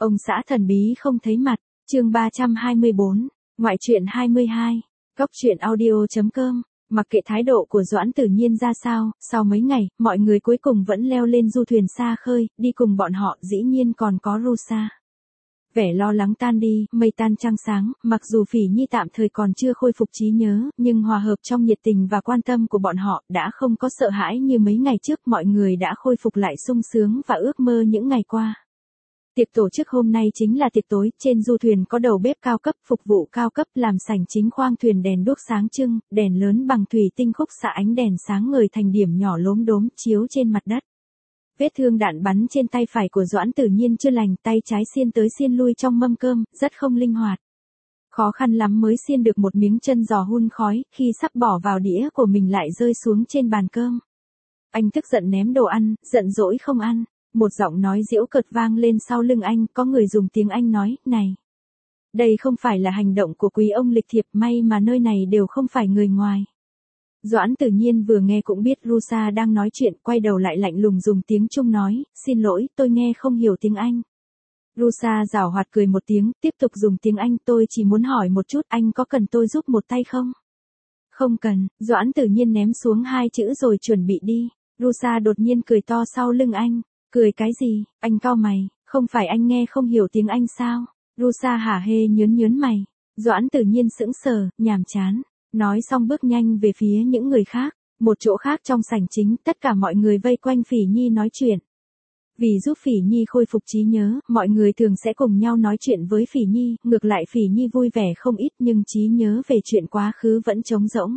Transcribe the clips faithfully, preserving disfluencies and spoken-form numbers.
Ông xã thần bí không thấy mặt, chương ba trăm hai mươi bốn, ngoại truyện hai mươi hai, góc truyện audio.com. Mặc kệ thái độ của Doãn Tử Nhiên ra sao, sau mấy ngày, mọi người cuối cùng vẫn leo lên du thuyền xa khơi, đi cùng bọn họ dĩ nhiên còn có Rusa. Vẻ lo lắng tan đi, mây tan trăng sáng, mặc dù Phỉ Nhi tạm thời còn chưa khôi phục trí nhớ, nhưng hòa hợp trong nhiệt tình và quan tâm của bọn họ đã không có sợ hãi như mấy ngày trước, mọi người đã khôi phục lại sung sướng và ước mơ những ngày qua. Tiệc tổ chức hôm nay chính là tiệc tối, trên du thuyền có đầu bếp cao cấp, phục vụ cao cấp, làm sảnh chính khoang thuyền đèn đuốc sáng trưng, đèn lớn bằng thủy tinh khúc xạ ánh đèn sáng ngời thành điểm nhỏ lốm đốm chiếu trên mặt đất. Vết thương đạn bắn trên tay phải của Doãn Tử Nhiên chưa lành, tay trái xiên tới xiên lui trong mâm cơm, rất không linh hoạt. Khó khăn lắm mới xiên được một miếng chân giò hun khói, khi sắp bỏ vào đĩa của mình lại rơi xuống trên bàn cơm. Anh tức giận ném đồ ăn, giận dỗi không ăn. Một giọng nói giễu cợt vang lên sau lưng anh, có người dùng tiếng Anh nói, này. Đây không phải là hành động của quý ông lịch thiệp, may mà nơi này đều không phải người ngoài. Doãn Tử Nhiên vừa nghe cũng biết Rusa đang nói chuyện, quay đầu lại lạnh lùng dùng tiếng Trung nói, xin lỗi, tôi nghe không hiểu tiếng Anh. Rusa giảo hoạt cười một tiếng, tiếp tục dùng tiếng Anh, tôi chỉ muốn hỏi một chút, anh có cần tôi giúp một tay không? Không cần, Doãn Tử Nhiên ném xuống hai chữ rồi chuẩn bị đi. Rusa đột nhiên cười to sau lưng anh. Cười cái gì, anh cau mày, không phải anh nghe không hiểu tiếng Anh sao? Rusa hả hê nhớn nhớn mày. Doãn Tử Nhiên sững sờ, nhàm chán. Nói xong bước nhanh về phía những người khác. Một chỗ khác trong sảnh chính, tất cả mọi người vây quanh Phỉ Nhi nói chuyện. Vì giúp Phỉ Nhi khôi phục trí nhớ, mọi người thường sẽ cùng nhau nói chuyện với Phỉ Nhi. Ngược lại Phỉ Nhi vui vẻ không ít nhưng trí nhớ về chuyện quá khứ vẫn trống rỗng.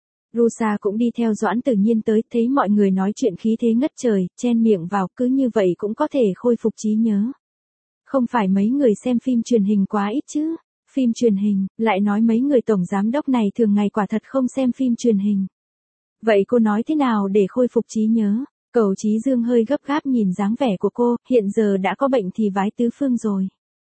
Rusa cũng đi theo Doãn Tử Nhiên tới, thấy mọi người nói chuyện khí thế ngất trời, chen miệng vào, cứ như vậy cũng có thể khôi phục trí nhớ. Không phải mấy người xem phim truyền hình quá ít chứ? Phim truyền hình, lại nói mấy người tổng giám đốc này thường ngày quả thật không xem phim truyền hình. Vậy cô nói thế nào để khôi phục trí nhớ? Cẩu Chí Dương hơi gấp gáp nhìn dáng vẻ của cô, hiện giờ đã có bệnh thì vái tứ phương rồi.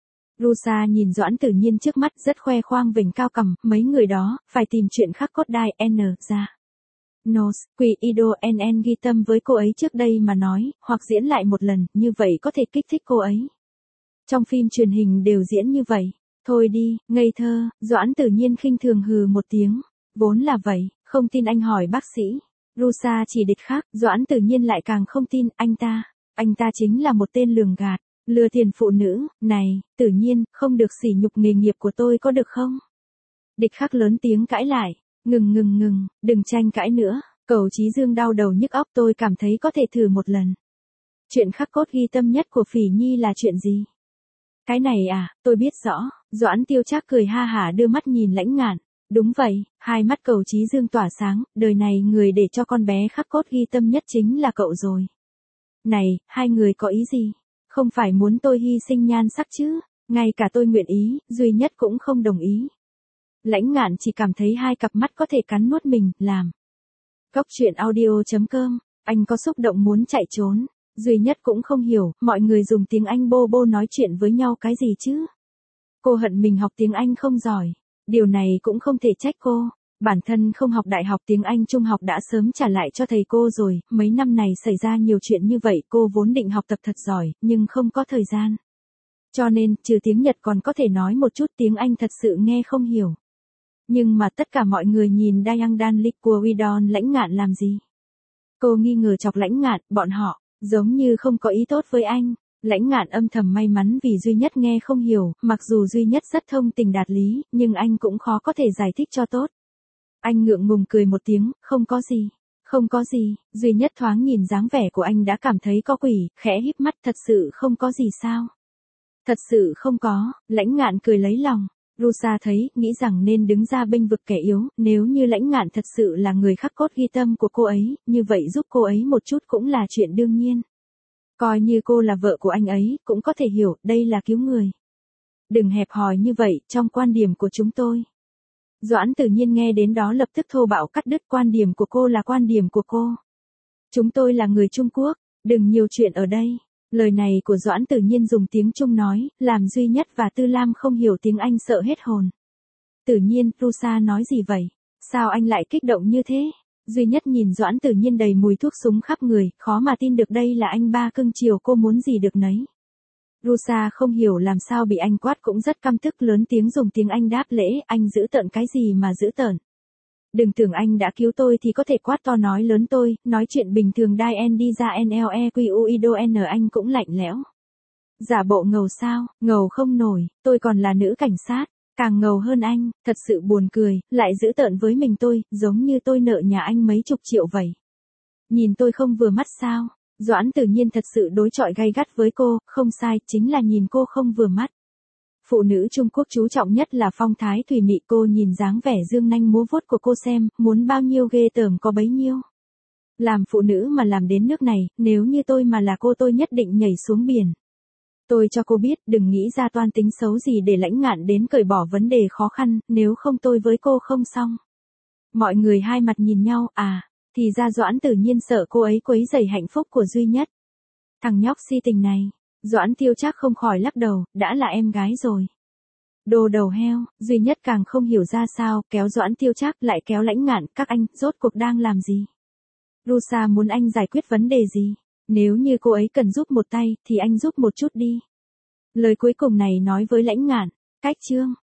Rusa nhìn Doãn Tử Nhiên trước mắt rất khoe khoang vểnh cao cằm, mấy người đó, phải tìm chuyện khắc cốt đai N ra. Nos, Quỷ Ido en en ghi tâm với cô ấy trước đây mà nói, hoặc diễn lại một lần, như vậy có thể kích thích cô ấy. Trong phim truyền hình đều diễn như vậy. Thôi đi, ngây thơ, Doãn Tử Nhiên khinh thường hừ một tiếng. Vốn là vậy, không tin anh hỏi bác sĩ. Rusa chỉ địch khác, Doãn Tử Nhiên lại càng không tin, anh ta, anh ta chính là một tên lường gạt. Lừa tiền phụ nữ, này, Tử Nhiên, không được sỉ nhục nghề nghiệp của tôi có được không? Địch Khắc lớn tiếng cãi lại, ngừng ngừng ngừng, đừng tranh cãi nữa, Cẩu Chí Dương đau đầu nhức óc, tôi cảm thấy có thể thử một lần. Chuyện khắc cốt ghi tâm nhất của Phỉ Nhi là chuyện gì? Cái này à, tôi biết rõ, Doãn Tiêu Trác cười ha hả đưa mắt nhìn Lãnh Ngạn, đúng vậy, hai mắt Cẩu Chí Dương tỏa sáng, đời này người để cho con bé khắc cốt ghi tâm nhất chính là cậu rồi. Này, hai người có ý gì? Không phải muốn tôi hy sinh nhan sắc chứ, ngay cả tôi nguyện ý, duy nhất cũng không đồng ý. Lãnh Ngạn chỉ cảm thấy hai cặp mắt có thể cắn nuốt mình, làm. Góc truyện audio.com, anh có xúc động muốn chạy trốn, duy nhất cũng không hiểu, mọi người dùng tiếng Anh bô bô nói chuyện với nhau cái gì chứ. Cô hận mình học tiếng Anh không giỏi, điều này cũng không thể trách cô. Bản thân không học đại học tiếng Anh trung học đã sớm trả lại cho thầy cô rồi, mấy năm này xảy ra nhiều chuyện như vậy, cô vốn định học tập thật giỏi, nhưng không có thời gian. Cho nên, trừ tiếng Nhật còn có thể nói một chút tiếng Anh thật sự nghe không hiểu. Nhưng mà tất cả mọi người nhìn Dayang Dan Lik của Widon Lãnh Ngạn làm gì? Cô nghi ngờ chọc Lãnh Ngạn, bọn họ, giống như không có ý tốt với anh. Lãnh Ngạn âm thầm may mắn vì duy nhất nghe không hiểu, mặc dù duy nhất rất thông tình đạt lý, nhưng anh cũng khó có thể giải thích cho tốt. Anh ngượng ngùng cười một tiếng, không có gì, không có gì, duy nhất thoáng nhìn dáng vẻ của anh đã cảm thấy có quỷ, khẽ híp mắt, thật sự không có gì sao? Thật sự không có, Lãnh Ngạn cười lấy lòng. Rusa thấy, nghĩ rằng nên đứng ra bênh vực kẻ yếu, nếu như Lãnh Ngạn thật sự là người khắc cốt ghi tâm của cô ấy, như vậy giúp cô ấy một chút cũng là chuyện đương nhiên. Coi như cô là vợ của anh ấy, cũng có thể hiểu, đây là cứu người. Đừng hẹp hòi như vậy, trong quan điểm của chúng tôi. Doãn Tử Nhiên nghe đến đó lập tức thô bạo cắt đứt, quan điểm của cô là quan điểm của cô. Chúng tôi là người Trung Quốc, đừng nhiều chuyện ở đây. Lời này của Doãn Tử Nhiên dùng tiếng Trung nói, làm Duy Nhất và Tư Lam không hiểu tiếng Anh sợ hết hồn. Tử Nhiên, Rusa nói gì vậy? Sao anh lại kích động như thế? Duy Nhất nhìn Doãn Tử Nhiên đầy mùi thuốc súng khắp người, khó mà tin được đây là anh ba cưng chiều cô muốn gì được nấy. Rusa không hiểu làm sao bị anh quát cũng rất căm tức, lớn tiếng dùng tiếng Anh đáp lễ, anh giữ tợn cái gì mà giữ tợn. Đừng tưởng anh đã cứu tôi thì có thể quát to nói lớn tôi, nói chuyện bình thường đai en đi ra en lờ e quy u i đô en anh cũng lạnh lẽo. Giả bộ ngầu sao, ngầu không nổi, tôi còn là nữ cảnh sát, càng ngầu hơn anh, thật sự buồn cười, lại giữ tợn với mình tôi, giống như tôi nợ nhà anh mấy chục triệu vậy. Nhìn tôi không vừa mắt sao? Doãn Tử Nhiên thật sự đối chọi gay gắt với cô, không sai, chính là nhìn cô không vừa mắt. Phụ nữ Trung Quốc chú trọng nhất là phong thái thùy mị, cô nhìn dáng vẻ dương nanh múa vuốt của cô xem, muốn bao nhiêu ghê tởm có bấy nhiêu. Làm phụ nữ mà làm đến nước này, nếu như tôi mà là cô tôi nhất định nhảy xuống biển. Tôi cho cô biết đừng nghĩ ra toan tính xấu gì để Lãnh Ngạn đến cởi bỏ vấn đề khó khăn, nếu không tôi với cô không xong. Mọi người hai mặt nhìn nhau, à, thì ra Doãn Tử Nhiên sợ cô ấy quấy rầy hạnh phúc của Duy Nhất. Thằng nhóc si tình này, Doãn Tiêu Trác không khỏi lắc đầu, đã là em gái rồi. Đồ đầu heo, Duy Nhất càng không hiểu ra sao, kéo Doãn Tiêu Trác lại kéo Lãnh Ngạn, các anh, rốt cuộc đang làm gì? Rusa muốn anh giải quyết vấn đề gì? Nếu như cô ấy cần giúp một tay, thì anh giúp một chút đi. Lời cuối cùng này nói với Lãnh Ngạn, cách chương.